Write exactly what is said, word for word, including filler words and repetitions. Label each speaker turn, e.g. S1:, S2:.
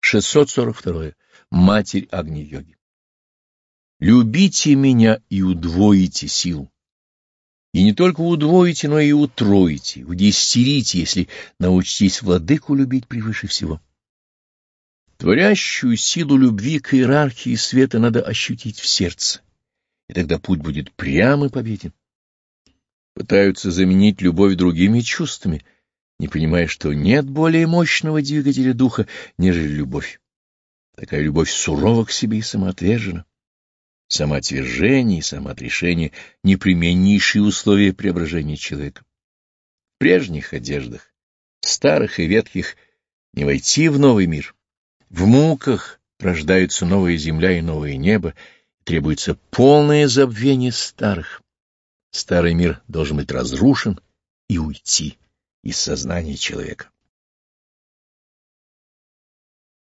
S1: шестьсот сорок два. Матерь Агни-йоги. Любите меня и удвоите силу. И не только удвоите, но и утроите, удесятерите, если научитесь владыку любить превыше всего. Творящую силу любви к иерархии света надо ощутить в сердце, и тогда путь будет прям и победен. Пытаются заменить любовь другими чувствами, не понимая, что нет более мощного двигателя духа, нежели любовь. Такая любовь сурова к себе и самоотвержена. Самоотвержение и самоотрешение — непременнейшие условия преображения человека. В прежних одеждах, старых и ветхих, не войти в новый мир. В муках рождаются новая земля и новое небо, и требуется полное забвение старых. Старый мир должен быть разрушен и уйти из сознания человека.